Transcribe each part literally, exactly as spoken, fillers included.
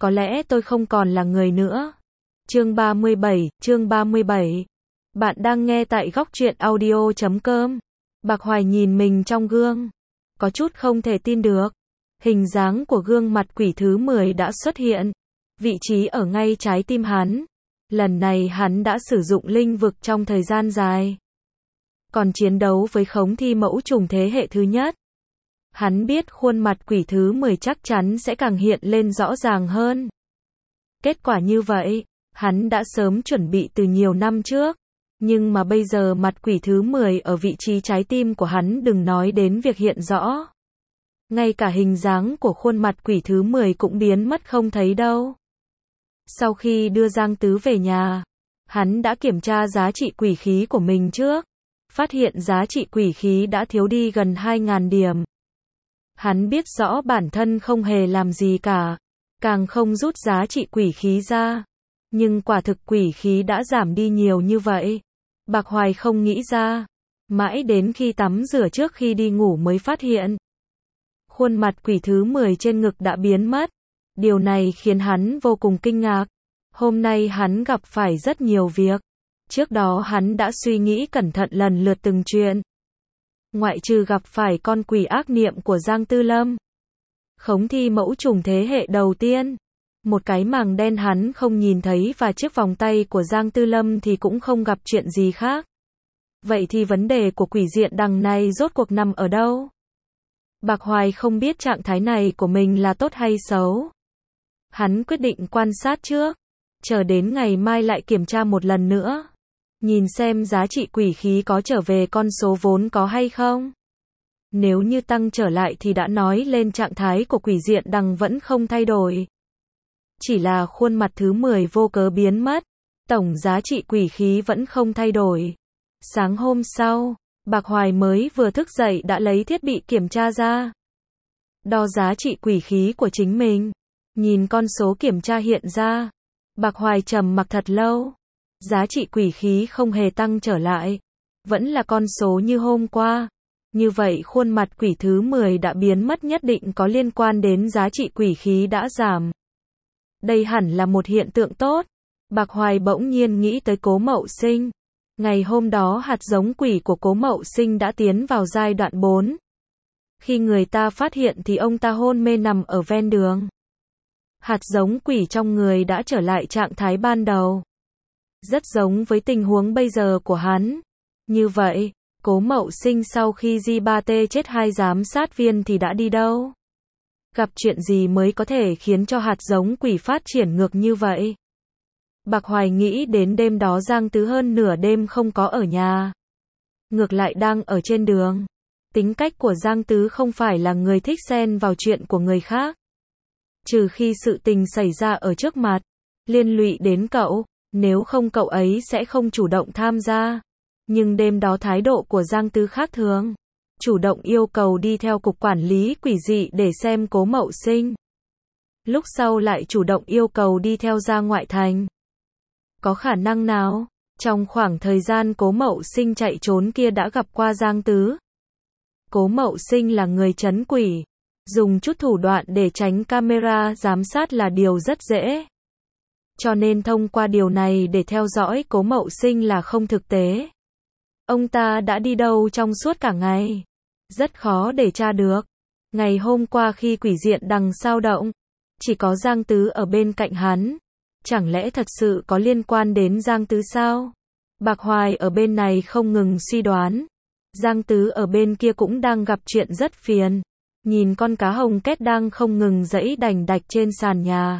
có lẽ tôi không còn là người nữa. Chương ba mươi bảy, chương ba mươi bảy. Bạn đang nghe tại góc truyện audio chấm com. Bạc Hoài nhìn mình trong gương, có chút không thể tin được. Hình dáng của gương mặt quỷ thứ mười đã xuất hiện, vị trí ở ngay trái tim hắn. Lần này hắn đã sử dụng linh vực trong thời gian dài, còn chiến đấu với khống thi mẫu trùng thế hệ thứ nhất. Hắn biết khuôn mặt quỷ thứ mười chắc chắn sẽ càng hiện lên rõ ràng hơn. Kết quả như vậy, hắn đã sớm chuẩn bị từ nhiều năm trước. Nhưng mà bây giờ mặt quỷ thứ mười ở vị trí trái tim của hắn, đừng nói đến việc hiện rõ. Ngay cả hình dáng của khuôn mặt quỷ thứ mười cũng biến mất không thấy đâu. Sau khi đưa Giang Tứ về nhà, hắn đã kiểm tra giá trị quỷ khí của mình trước. Phát hiện giá trị quỷ khí đã thiếu đi gần hai nghìn điểm. Hắn biết rõ bản thân không hề làm gì cả, càng không rút giá trị quỷ khí ra. Nhưng quả thực quỷ khí đã giảm đi nhiều như vậy. Bạc Hoài không nghĩ ra. Mãi đến khi tắm rửa trước khi đi ngủ mới phát hiện. Khuôn mặt quỷ thứ mười trên ngực đã biến mất. Điều này khiến hắn vô cùng kinh ngạc. Hôm nay hắn gặp phải rất nhiều việc. Trước đó hắn đã suy nghĩ cẩn thận lần lượt từng chuyện. Ngoại trừ gặp phải con quỷ ác niệm của Giang Tư Lâm, khống thi mẫu trùng thế hệ đầu tiên, một cái màng đen hắn không nhìn thấy và chiếc vòng tay của Giang Tư Lâm thì cũng không gặp chuyện gì khác. Vậy thì vấn đề của quỷ diện đằng này rốt cuộc nằm ở đâu? Bạc Hoài không biết trạng thái này của mình là tốt hay xấu. Hắn quyết định quan sát trước, chờ đến ngày mai lại kiểm tra một lần nữa. Nhìn xem giá trị quỷ khí có trở về con số vốn có hay không. Nếu như tăng trở lại thì đã nói lên trạng thái của quỷ diện đằng vẫn không thay đổi. Chỉ là khuôn mặt thứ mười vô cớ biến mất, tổng giá trị quỷ khí vẫn không thay đổi. Sáng hôm sau, Bạc Hoài mới vừa thức dậy đã lấy thiết bị kiểm tra ra. Đo giá trị quỷ khí của chính mình. Nhìn con số kiểm tra hiện ra, Bạc Hoài trầm mặc thật lâu. Giá trị quỷ khí không hề tăng trở lại, vẫn là con số như hôm qua. Như vậy khuôn mặt quỷ thứ mười đã biến mất nhất định có liên quan đến giá trị quỷ khí đã giảm. Đây hẳn là một hiện tượng tốt. Bạc Hoài bỗng nhiên nghĩ tới Cố Mậu Sinh. Ngày hôm đó hạt giống quỷ của Cố Mậu Sinh đã tiến vào giai đoạn bốn. Khi người ta phát hiện thì ông ta hôn mê nằm ở ven đường. Hạt giống quỷ trong người đã trở lại trạng thái ban đầu. Rất giống với tình huống bây giờ của hắn. Như vậy, Cố Mậu Sinh sau khi Di ba T chết hai giám sát viên thì đã đi đâu? Gặp chuyện gì mới có thể khiến cho hạt giống quỷ phát triển ngược như vậy? Bạc Hoài nghĩ đến đêm đó Giang Tứ hơn nửa đêm không có ở nhà. Ngược lại đang ở trên đường. Tính cách của Giang Tứ không phải là người thích xen vào chuyện của người khác. Trừ khi sự tình xảy ra ở trước mặt, liên lụy đến cậu. Nếu không cậu ấy sẽ không chủ động tham gia. Nhưng đêm đó thái độ của Giang Tứ khác thường. Chủ động yêu cầu đi theo cục quản lý quỷ dị để xem Cố Mậu Sinh. Lúc sau lại chủ động yêu cầu đi theo ra ngoại thành. Có khả năng nào, trong khoảng thời gian Cố Mậu Sinh chạy trốn kia đã gặp qua Giang Tứ? Cố Mậu Sinh là người trấn quỷ. Dùng chút thủ đoạn để tránh camera giám sát là điều rất dễ. Cho nên thông qua điều này để theo dõi Cố Mậu Sinh là không thực tế. Ông ta đã đi đâu trong suốt cả ngày? Rất khó để tra được. Ngày hôm qua khi quỷ diện đằng sao động, chỉ có Giang Tứ ở bên cạnh hắn. Chẳng lẽ thật sự có liên quan đến Giang Tứ sao? Bạc Hoài ở bên này không ngừng suy đoán. Giang Tứ ở bên kia cũng đang gặp chuyện rất phiền. Nhìn con cá hồng két đang không ngừng giãy đành đạch trên sàn nhà.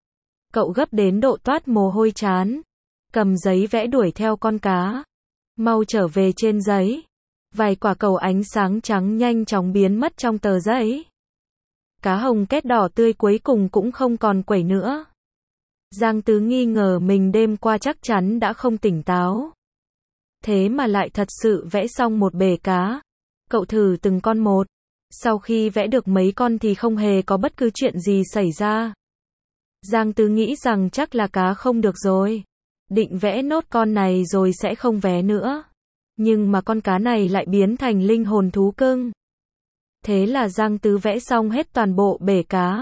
Cậu gấp đến độ toát mồ hôi trán. Cầm giấy vẽ đuổi theo con cá. Mau trở về trên giấy. Vài quả cầu ánh sáng trắng nhanh chóng biến mất trong tờ giấy. Cá hồng két đỏ tươi cuối cùng cũng không còn quẩy nữa. Giang Tứ nghi ngờ mình đêm qua chắc chắn đã không tỉnh táo. Thế mà lại thật sự vẽ xong một bể cá. Cậu thử từng con một. Sau khi vẽ được mấy con thì không hề có bất cứ chuyện gì xảy ra. Giang Tứ nghĩ rằng chắc là cá không được rồi. Định vẽ nốt con này rồi sẽ không vé nữa. Nhưng mà con cá này lại biến thành linh hồn thú cưng. Thế là Giang Tứ vẽ xong hết toàn bộ bể cá.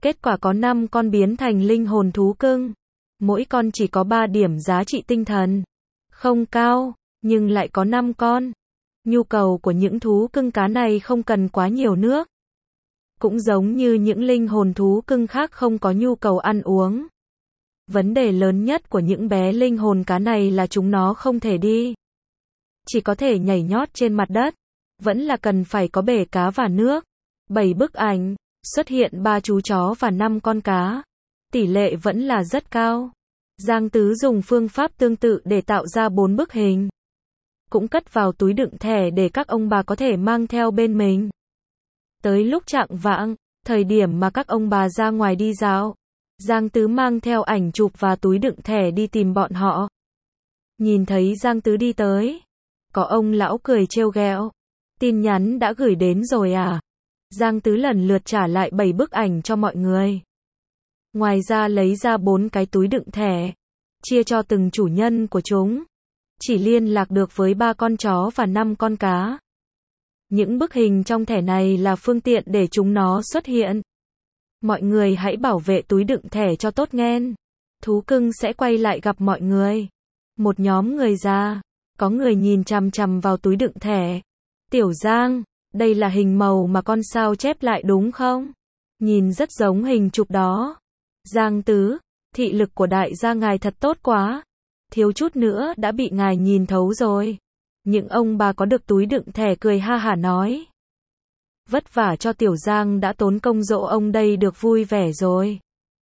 Kết quả có năm con biến thành linh hồn thú cưng. Mỗi con chỉ có ba điểm giá trị tinh thần. Không cao, nhưng lại có năm con. Nhu cầu của những thú cưng cá này không cần quá nhiều nước. Cũng giống như những linh hồn thú cưng khác không có nhu cầu ăn uống. Vấn đề lớn nhất của những bé linh hồn cá này là chúng nó không thể đi. Chỉ có thể nhảy nhót trên mặt đất. Vẫn là cần phải có bể cá và nước. bảy bức ảnh, xuất hiện ba chú chó và năm con cá. Tỷ lệ vẫn là rất cao. Giang Tứ dùng phương pháp tương tự để tạo ra bốn bức hình. Cũng cất vào túi đựng thẻ để các ông bà có thể mang theo bên mình. Tới lúc chạng vạng, thời điểm mà các ông bà ra ngoài đi dạo, Giang Tứ mang theo ảnh chụp và túi đựng thẻ đi tìm bọn họ. Nhìn thấy Giang Tứ đi tới, có ông lão cười trêu ghẹo. Tin nhắn đã gửi đến rồi à? Giang Tứ lần lượt trả lại bảy bức ảnh cho mọi người. Ngoài ra lấy ra bốn cái túi đựng thẻ, chia cho từng chủ nhân của chúng. Chỉ liên lạc được với ba con chó và năm con cá. Những bức hình trong thẻ này là phương tiện để chúng nó xuất hiện. Mọi người hãy bảo vệ túi đựng thẻ cho tốt nghen. Thú cưng sẽ quay lại gặp mọi người. Một nhóm người già, có người nhìn chằm chằm vào túi đựng thẻ. Tiểu Giang, đây là hình màu mà con sao chép lại đúng không? Nhìn rất giống hình chụp đó. Giang Tứ, thị lực của đại gia ngài thật tốt quá. Thiếu chút nữa đã bị ngài nhìn thấu rồi. Những ông bà có được túi đựng thẻ cười ha hả nói. Vất vả cho Tiểu Giang đã tốn công dỗ ông đây được vui vẻ rồi.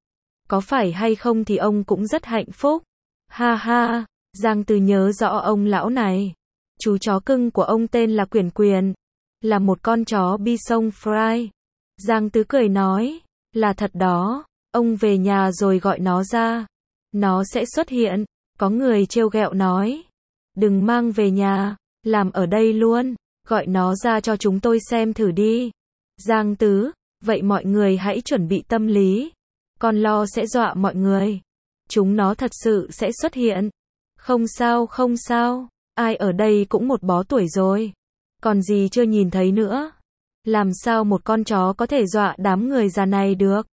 Có phải hay không thì ông cũng rất hạnh phúc. Ha ha, Giang Tứ nhớ rõ ông lão này. Chú chó cưng của ông tên là Quyển Quyển. Là một con chó Bison Fry. Giang Tứ cười nói. Là thật đó, ông về nhà rồi gọi nó ra. Nó sẽ xuất hiện. Có người trêu ghẹo nói. Đừng mang về nhà, làm ở đây luôn. Gọi nó ra cho chúng tôi xem thử đi. Giang Tứ, vậy mọi người hãy chuẩn bị tâm lý. Con lo sẽ dọa mọi người. Chúng nó thật sự sẽ xuất hiện. Không sao không sao, ai ở đây cũng một bó tuổi rồi. Còn gì chưa nhìn thấy nữa. Làm sao một con chó có thể dọa đám người già này được.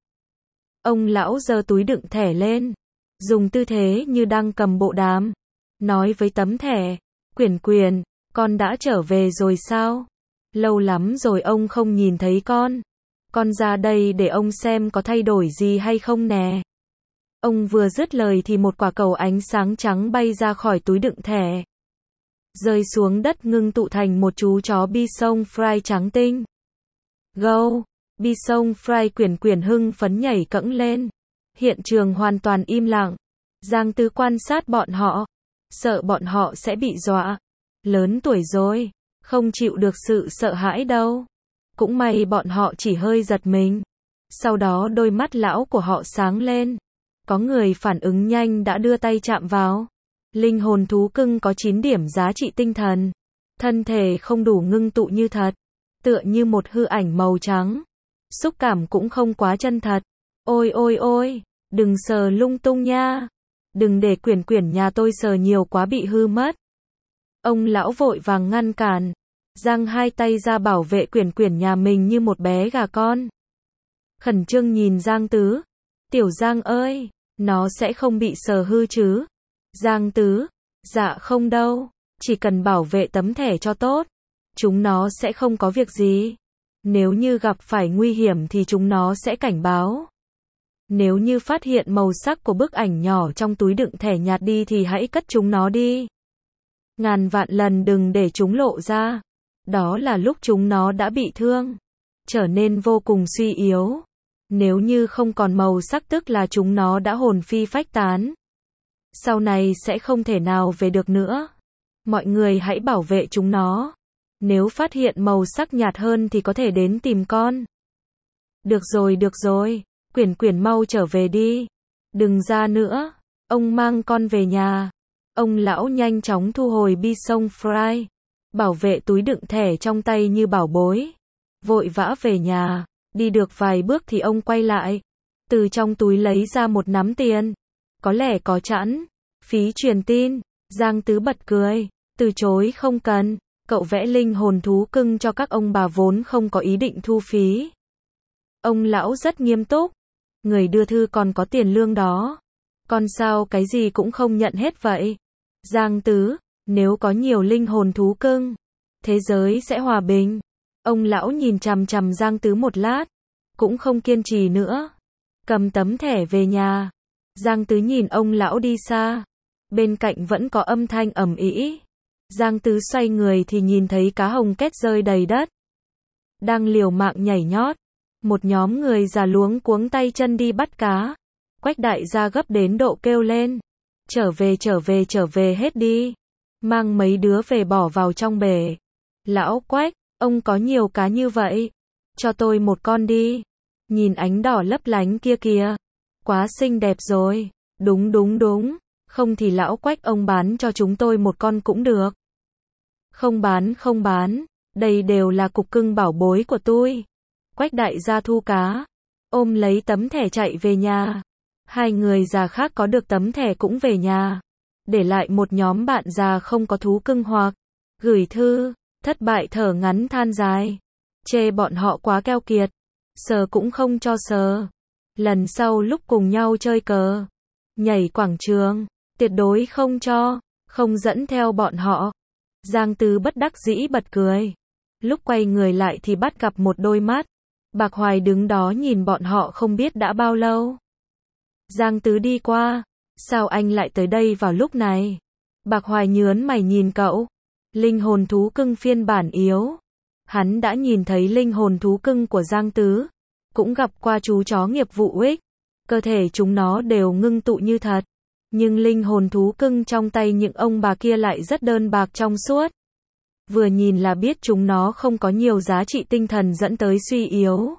Ông lão giơ túi đựng thẻ lên. Dùng tư thế như đang cầm bộ đàm. Nói với tấm thẻ. Quyển Quyển, con đã trở về rồi sao? Lâu lắm rồi ông không nhìn thấy con. Con ra đây để ông xem có thay đổi gì hay không nè. Ông vừa dứt lời thì một quả cầu ánh sáng trắng bay ra khỏi túi đựng thẻ. Rơi xuống đất ngưng tụ thành một chú chó Bison Fry trắng tinh. Go! Bison Fry Quyển Quyển hưng phấn nhảy cẫng lên. Hiện trường hoàn toàn im lặng. Giang Tứ quan sát bọn họ. Sợ bọn họ sẽ bị dọa. Lớn tuổi rồi, không chịu được sự sợ hãi đâu. Cũng may bọn họ chỉ hơi giật mình. Sau đó đôi mắt lão của họ sáng lên. Có người phản ứng nhanh đã đưa tay chạm vào. Linh hồn thú cưng có chín điểm giá trị tinh thần. Thân thể không đủ ngưng tụ như thật. Tựa như một hư ảnh màu trắng. Xúc cảm cũng không quá chân thật. Ôi ôi ôi, đừng sờ lung tung nha. Đừng để Quyển Quyển nhà tôi sờ nhiều quá bị hư mất. Ông lão vội vàng ngăn cản. Giang hai tay ra bảo vệ Quyển Quyển nhà mình như một bé gà con. Khẩn trương nhìn Giang Tứ. Tiểu Giang ơi, nó sẽ không bị sờ hư chứ? Giang Tứ, dạ không đâu, chỉ cần bảo vệ tấm thẻ cho tốt. Chúng nó sẽ không có việc gì. Nếu như gặp phải nguy hiểm thì chúng nó sẽ cảnh báo. Nếu như phát hiện màu sắc của bức ảnh nhỏ trong túi đựng thẻ nhạt đi thì hãy cất chúng nó đi. Ngàn vạn lần đừng để chúng lộ ra. Đó là lúc chúng nó đã bị thương, trở nên vô cùng suy yếu. Nếu như không còn màu sắc tức là chúng nó đã hồn phi phách tán. Sau này sẽ không thể nào về được nữa. Mọi người hãy bảo vệ chúng nó. Nếu phát hiện màu sắc nhạt hơn thì có thể đến tìm con. Được rồi được rồi, Quyển Quyển mau trở về đi. Đừng ra nữa, ông mang con về nhà. Ông lão nhanh chóng thu hồi Bison Fry. Bảo vệ túi đựng thẻ trong tay như bảo bối. Vội vã về nhà. Đi được vài bước thì ông quay lại. Từ trong túi lấy ra một nắm tiền. Có lẽ có chẵn. Phí truyền tin. Giang Tứ bật cười. Từ chối không cần. Cậu vẽ linh hồn thú cưng cho các ông bà vốn không có ý định thu phí. Ông lão rất nghiêm túc. Người đưa thư còn có tiền lương đó. Con sao cái gì cũng không nhận hết vậy? Giang Tứ, nếu có nhiều linh hồn thú cưng, thế giới sẽ hòa bình. Ông lão nhìn chằm chằm Giang Tứ một lát, cũng không kiên trì nữa. Cầm tấm thẻ về nhà. Giang Tứ nhìn ông lão đi xa. Bên cạnh vẫn có âm thanh ầm ĩ. Giang Tứ xoay người thì nhìn thấy cá hồng két rơi đầy đất. Đang liều mạng nhảy nhót. Một nhóm người già luống cuống tay chân đi bắt cá. Quách đại gia gấp đến độ kêu lên. Trở về trở về trở về hết đi. Mang mấy đứa về bỏ vào trong bể. Lão Quách, ông có nhiều cá như vậy. Cho tôi một con đi. Nhìn ánh đỏ lấp lánh kia kìa. Quá xinh đẹp rồi. Đúng đúng đúng. Không thì lão Quách ông bán cho chúng tôi một con cũng được. Không bán không bán. Đây đều là cục cưng bảo bối của tôi. Quách đại gia thu cá. Ôm lấy tấm thẻ chạy về nhà. Hai người già khác có được tấm thẻ cũng về nhà. Để lại một nhóm bạn già không có thú cưng hoặc gửi thư. Thất bại thở ngắn than dài. Chê bọn họ quá keo kiệt. Sờ cũng không cho sờ. Lần sau lúc cùng nhau chơi cờ, nhảy quảng trường, tuyệt đối không cho, không dẫn theo bọn họ. Giang Tứ bất đắc dĩ bật cười. Lúc quay người lại thì bắt gặp một đôi mắt. Bạc Hoài đứng đó nhìn bọn họ không biết đã bao lâu. Giang Tứ đi qua. Sao anh lại tới đây vào lúc này? Bạc Hoài nhớn mày nhìn cậu. Linh hồn thú cưng phiên bản yếu. Hắn đã nhìn thấy linh hồn thú cưng của Giang Tứ. Cũng gặp qua chú chó nghiệp vụ ích. Cơ thể chúng nó đều ngưng tụ như thật. Nhưng linh hồn thú cưng trong tay những ông bà kia lại rất đơn bạc trong suốt. Vừa nhìn là biết chúng nó không có nhiều giá trị tinh thần dẫn tới suy yếu.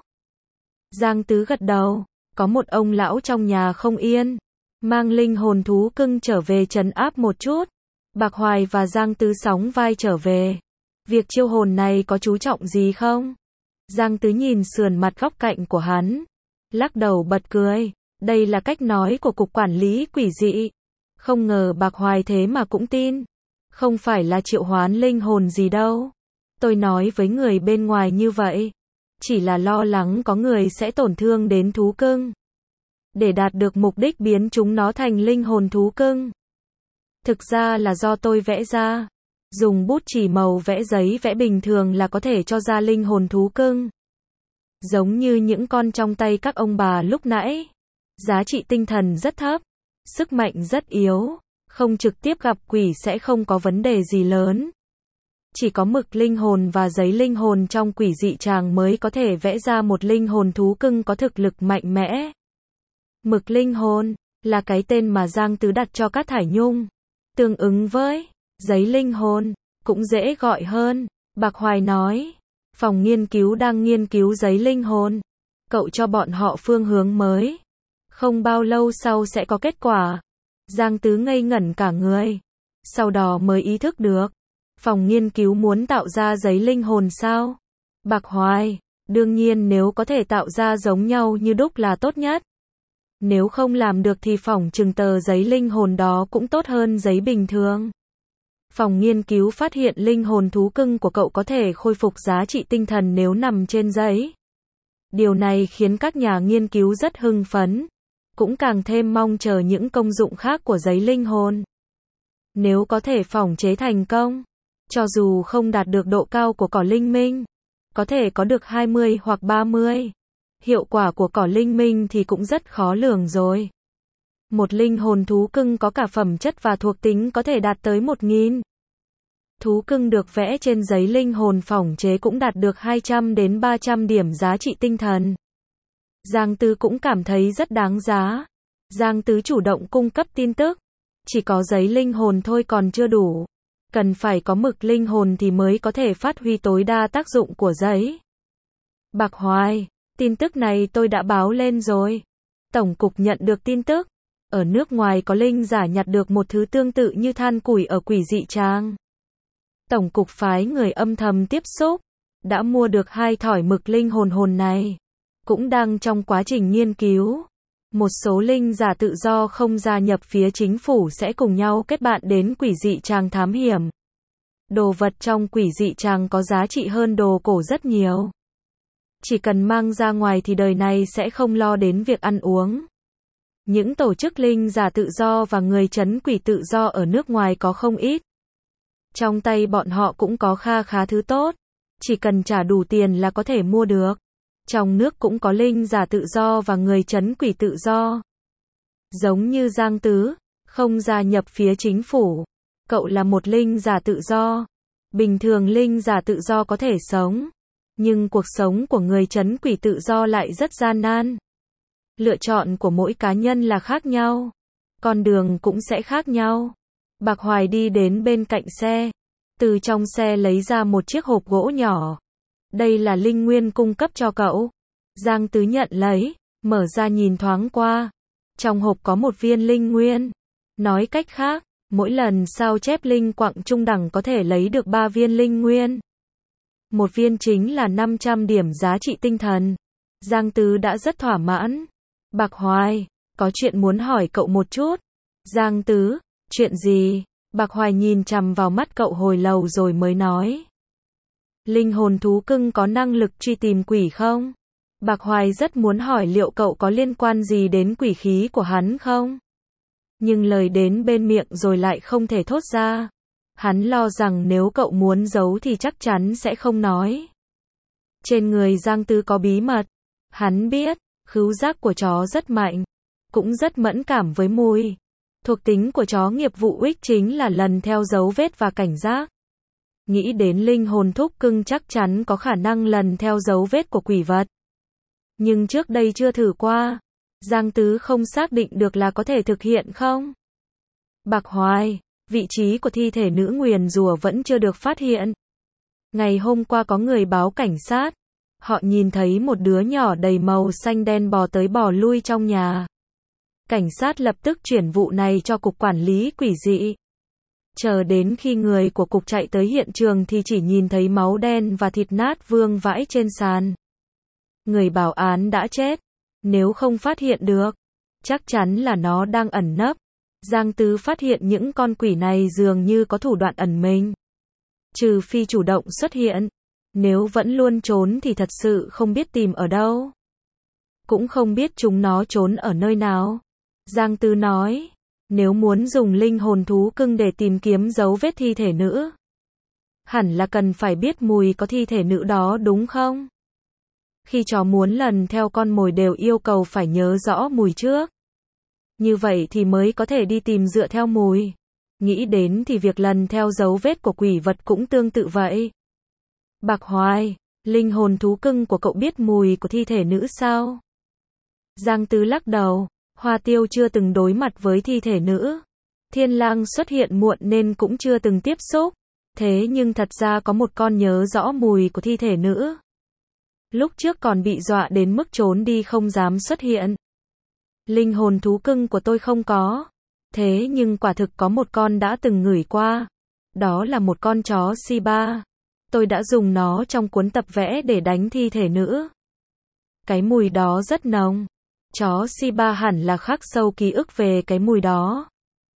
Giang Tứ gật đầu. Có một ông lão trong nhà không yên. Mang linh hồn thú cưng trở về trấn áp một chút. Bạc Hoài và Giang Tứ sóng vai trở về. Việc chiêu hồn này có chú trọng gì không? Giang Tứ nhìn sườn mặt góc cạnh của hắn. Lắc đầu bật cười. Đây là cách nói của cục quản lý quỷ dị. Không ngờ Bạc Hoài thế mà cũng tin. Không phải là triệu hoán linh hồn gì đâu. Tôi nói với người bên ngoài như vậy. Chỉ là lo lắng có người sẽ tổn thương đến thú cưng. Để đạt được mục đích biến chúng nó thành linh hồn thú cưng. Thực ra là do tôi vẽ ra. Dùng bút chì màu vẽ giấy vẽ bình thường là có thể cho ra linh hồn thú cưng. Giống như những con trong tay các ông bà lúc nãy. Giá trị tinh thần rất thấp. Sức mạnh rất yếu. Không trực tiếp gặp quỷ sẽ không có vấn đề gì lớn. Chỉ có mực linh hồn và giấy linh hồn trong quỷ dị tràng mới có thể vẽ ra một linh hồn thú cưng có thực lực mạnh mẽ. Mực linh hồn là cái tên mà Giang Tứ đặt cho Cát Thải Nhung. Tương ứng với giấy linh hồn, cũng dễ gọi hơn. Bạc Hoài nói, phòng nghiên cứu đang nghiên cứu giấy linh hồn. Cậu cho bọn họ phương hướng mới. Không bao lâu sau sẽ có kết quả. Giang Tứ ngây ngẩn cả người. Sau đó mới ý thức được. Phòng nghiên cứu muốn tạo ra giấy linh hồn sao? Bạc Hoài, đương nhiên nếu có thể tạo ra giống nhau như đúc là tốt nhất. Nếu không làm được thì phỏng chừng tờ giấy linh hồn đó cũng tốt hơn giấy bình thường. Phòng nghiên cứu phát hiện linh hồn thú cưng của cậu có thể khôi phục giá trị tinh thần nếu nằm trên giấy. Điều này khiến các nhà nghiên cứu rất hưng phấn, cũng càng thêm mong chờ những công dụng khác của giấy linh hồn. Nếu có thể phỏng chế thành công, cho dù không đạt được độ cao của cỏ linh minh, có thể có được hai mươi hoặc ba mươi. Hiệu quả của cỏ linh minh thì cũng rất khó lường rồi. Một linh hồn thú cưng có cả phẩm chất và thuộc tính có thể đạt tới một nghìn. Thú cưng được vẽ trên giấy linh hồn phỏng chế cũng đạt được hai trăm đến ba trăm điểm giá trị tinh thần. Giang Tứ cũng cảm thấy rất đáng giá. Giang Tứ chủ động cung cấp tin tức. Chỉ có giấy linh hồn thôi còn chưa đủ. Cần phải có mực linh hồn thì mới có thể phát huy tối đa tác dụng của giấy. Bạc Hoài, tin tức này tôi đã báo lên rồi. Tổng cục nhận được tin tức. Ở nước ngoài có linh giả nhặt được một thứ tương tự như than củi ở quỷ dị tràng. Tổng cục phái người âm thầm tiếp xúc. Đã mua được hai thỏi mực linh hồn hồn này. Cũng đang trong quá trình nghiên cứu. Một số linh giả tự do không gia nhập phía chính phủ sẽ cùng nhau kết bạn đến quỷ dị tràng thám hiểm. Đồ vật trong quỷ dị tràng có giá trị hơn đồ cổ rất nhiều. Chỉ cần mang ra ngoài thì đời này sẽ không lo đến việc ăn uống. Những tổ chức linh giả tự do và người trấn quỷ tự do ở nước ngoài có không ít. Trong tay bọn họ cũng có kha khá thứ tốt. Chỉ cần trả đủ tiền là có thể mua được. Trong nước cũng có linh giả tự do và người trấn quỷ tự do. Giống như Giang Tứ, không gia nhập phía chính phủ. Cậu là một linh giả tự do. Bình thường linh giả tự do có thể sống. Nhưng cuộc sống của người trấn quỷ tự do lại rất gian nan. Lựa chọn của mỗi cá nhân là khác nhau. Con đường cũng sẽ khác nhau. Bạc Hoài đi đến bên cạnh xe. Từ trong xe lấy ra một chiếc hộp gỗ nhỏ. Đây là linh nguyên cung cấp cho cậu. Giang Tứ nhận lấy, mở ra nhìn thoáng qua. Trong hộp có một viên linh nguyên. Nói cách khác, mỗi lần sao chép linh quặng trung đẳng có thể lấy được ba viên linh nguyên. Một viên chính là năm trăm điểm giá trị tinh thần. Giang Tứ đã rất thỏa mãn. Bạc Hoài, có chuyện muốn hỏi cậu một chút. Giang Tứ, chuyện gì? Bạc Hoài nhìn chằm vào mắt cậu hồi lâu rồi mới nói. Linh hồn thú cưng có năng lực truy tìm quỷ không? Bạc Hoài rất muốn hỏi liệu cậu có liên quan gì đến quỷ khí của hắn không? Nhưng lời đến bên miệng rồi lại không thể thốt ra. Hắn lo rằng nếu cậu muốn giấu thì chắc chắn sẽ không nói. Trên người Giang Tứ có bí mật. Hắn biết, khứu giác của chó rất mạnh. Cũng rất mẫn cảm với mùi. Thuộc tính của chó nghiệp vụ ích chính là lần theo dấu vết và cảnh giác. Nghĩ đến linh hồn thúc cưng chắc chắn có khả năng lần theo dấu vết của quỷ vật. Nhưng trước đây chưa thử qua. Giang Tứ không xác định được là có thể thực hiện không? Bạc Hoài, vị trí của thi thể nữ nguyền rủa vẫn chưa được phát hiện. Ngày hôm qua có người báo cảnh sát. Họ nhìn thấy một đứa nhỏ đầy màu xanh đen bò tới bò lui trong nhà. Cảnh sát lập tức chuyển vụ này cho cục quản lý quỷ dị. Chờ đến khi người của cục chạy tới hiện trường thì chỉ nhìn thấy máu đen và thịt nát vương vãi trên sàn. Người bảo án đã chết. Nếu không phát hiện được, chắc chắn là nó đang ẩn nấp. Giang Tứ phát hiện những con quỷ này dường như có thủ đoạn ẩn mình. Trừ phi chủ động xuất hiện. Nếu vẫn luôn trốn thì thật sự không biết tìm ở đâu. Cũng không biết chúng nó trốn ở nơi nào. Giang Tứ nói, nếu muốn dùng linh hồn thú cưng để tìm kiếm dấu vết thi thể nữ, hẳn là cần phải biết mùi có thi thể nữ đó đúng không? Khi chó muốn lần theo con mồi đều yêu cầu phải nhớ rõ mùi trước. Như vậy thì mới có thể đi tìm dựa theo mùi. Nghĩ đến thì việc lần theo dấu vết của quỷ vật cũng tương tự vậy. Bạc Hoài, linh hồn thú cưng của cậu biết mùi của thi thể nữ sao? Giang Tứ lắc đầu, Hoa Tiêu chưa từng đối mặt với thi thể nữ. Thiên Lang xuất hiện muộn nên cũng chưa từng tiếp xúc. Thế nhưng thật ra có một con nhớ rõ mùi của thi thể nữ. Lúc trước còn bị dọa đến mức trốn đi không dám xuất hiện. Linh hồn thú cưng của tôi không có. Thế nhưng quả thực có một con đã từng ngửi qua. Đó là một con chó Shiba. Tôi đã dùng nó trong cuốn tập vẽ để đánh thi thể nữ. Cái mùi đó rất nồng. Chó Shiba hẳn là khắc sâu ký ức về cái mùi đó.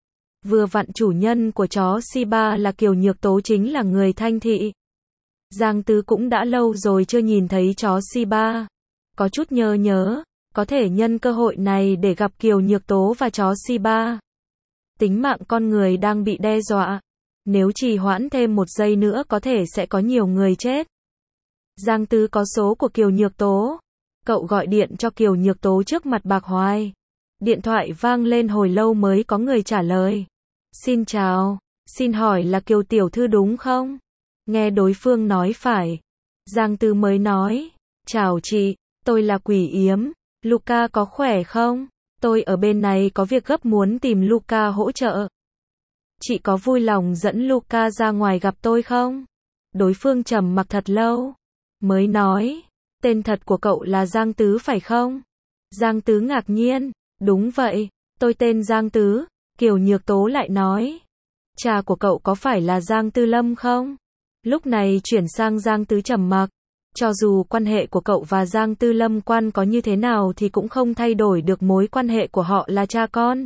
Vừa vặn chủ nhân của chó Shiba là Kiều Nhược Tố chính là người Thanh Thị. Giang Tứ cũng đã lâu rồi chưa nhìn thấy chó Shiba. Có chút nhớ nhớ, có thể nhân cơ hội này để gặp Kiều Nhược Tố và chó Shiba. Tính mạng con người đang bị đe dọa. Nếu trì hoãn thêm một giây nữa có thể sẽ có nhiều người chết. Giang Tứ có số của Kiều Nhược Tố. Cậu gọi điện cho Kiều Nhược Tố trước mặt Bạc Hoài. Điện thoại vang lên hồi lâu mới có người trả lời. Xin chào, xin hỏi là Kiều tiểu thư đúng không? Nghe đối phương nói phải. Giang Tứ mới nói. Chào chị, tôi là Quỷ Yếm. Luca có khỏe không? Tôi ở bên này có việc gấp muốn tìm Luca hỗ trợ. Chị có vui lòng dẫn Luca ra ngoài gặp tôi không? Đối phương trầm mặc thật lâu. Mới nói. Tên thật của cậu là Giang Tứ phải không? Giang Tứ ngạc nhiên. Đúng vậy, tôi tên Giang Tứ. Kiều Nhược Tố lại nói. Cha của cậu có phải là Giang Tư Lâm không? Lúc này chuyển sang Giang Tứ trầm mặc. Cho dù quan hệ của cậu và Giang Tư Lâm quan có như thế nào thì cũng không thay đổi được mối quan hệ của họ là cha con.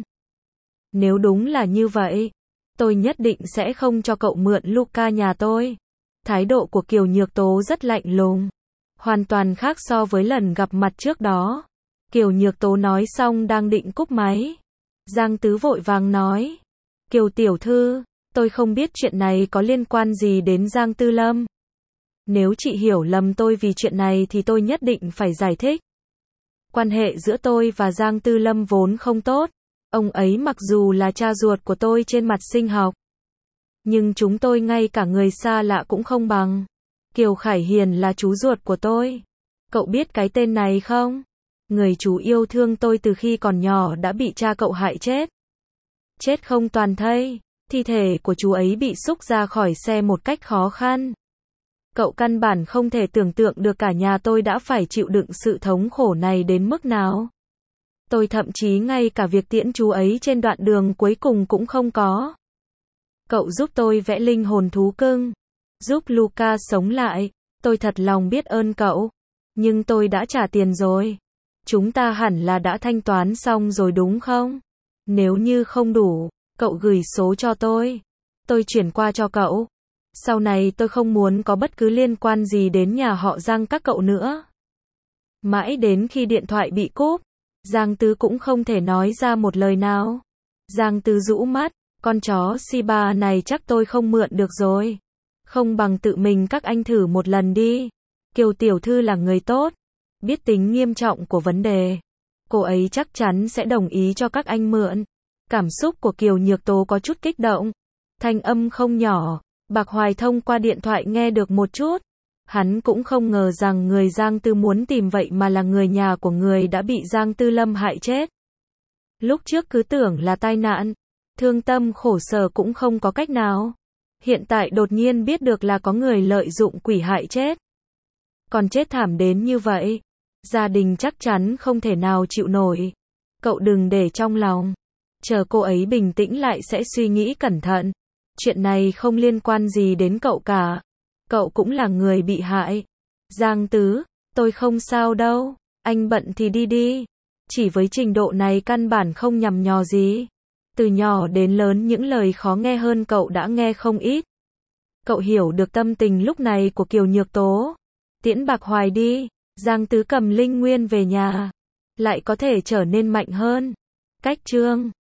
Nếu đúng là như vậy, tôi nhất định sẽ không cho cậu mượn Luca nhà tôi. Thái độ của Kiều Nhược Tố rất lạnh lùng. hoàn toàn khác so với lần gặp mặt trước đó. Kiều Nhược Tố nói xong đang định cúp máy. Giang Tứ vội vàng nói. Kiều tiểu thư, tôi không biết chuyện này có liên quan gì đến Giang Tư Lâm. Nếu chị hiểu lầm tôi vì chuyện này thì tôi nhất định phải giải thích. Quan hệ giữa tôi và Giang Tư Lâm vốn không tốt. Ông ấy mặc dù là cha ruột của tôi trên mặt sinh học, nhưng chúng tôi ngay cả người xa lạ cũng không bằng. Kiều Khải Hiền là chú ruột của tôi. Cậu biết cái tên này không? Người chú yêu thương tôi từ khi còn nhỏ đã bị cha cậu hại chết. Chết không toàn thây, thi thể của chú ấy bị xúc ra khỏi xe một cách khó khăn. Cậu căn bản không thể tưởng tượng được cả nhà tôi đã phải chịu đựng sự thống khổ này đến mức nào. Tôi thậm chí ngay cả việc tiễn chú ấy trên đoạn đường cuối cùng cũng không có. Cậu giúp tôi vẽ linh hồn thú cưng, giúp Luca sống lại, tôi thật lòng biết ơn cậu. Nhưng tôi đã trả tiền rồi. Chúng ta hẳn là đã thanh toán xong rồi đúng không? Nếu như không đủ, cậu gửi số cho tôi. Tôi chuyển qua cho cậu. Sau này tôi không muốn có bất cứ liên quan gì đến nhà họ Giang các cậu nữa. Mãi đến khi điện thoại bị cúp, Giang Tứ cũng không thể nói ra một lời nào. Giang Tứ rũ mắt, con chó Shiba này chắc tôi không mượn được rồi. Không bằng tự mình các anh thử một lần đi. Kiều tiểu thư là người tốt, biết tính nghiêm trọng của vấn đề. Cô ấy chắc chắn sẽ đồng ý cho các anh mượn. Cảm xúc của Kiều Nhược Tố có chút kích động. Thanh âm không nhỏ, Bạc Hoài thông qua điện thoại nghe được một chút. Hắn cũng không ngờ rằng người Giang Tư muốn tìm vậy mà là người nhà của người đã bị Giang Tư Lâm hại chết. Lúc trước cứ tưởng là tai nạn, thương tâm khổ sở cũng không có cách nào. Hiện tại đột nhiên biết được là có người lợi dụng quỷ hại chết. Còn chết thảm đến như vậy, gia đình chắc chắn không thể nào chịu nổi. Cậu đừng để trong lòng. Chờ cô ấy bình tĩnh lại sẽ suy nghĩ cẩn thận. Chuyện này không liên quan gì đến cậu cả. Cậu cũng là người bị hại. Giang Tứ, tôi không sao đâu. Anh bận thì đi đi. Chỉ với trình độ này căn bản không nhằm nhò gì. Từ nhỏ đến lớn những lời khó nghe hơn cậu đã nghe không ít. Cậu hiểu được tâm tình lúc này của Kiều Nhược Tố. Tiễn Bạc Hoài đi. Giang Tứ cầm linh nguyên về nhà. Lại có thể trở nên mạnh hơn. Cách chương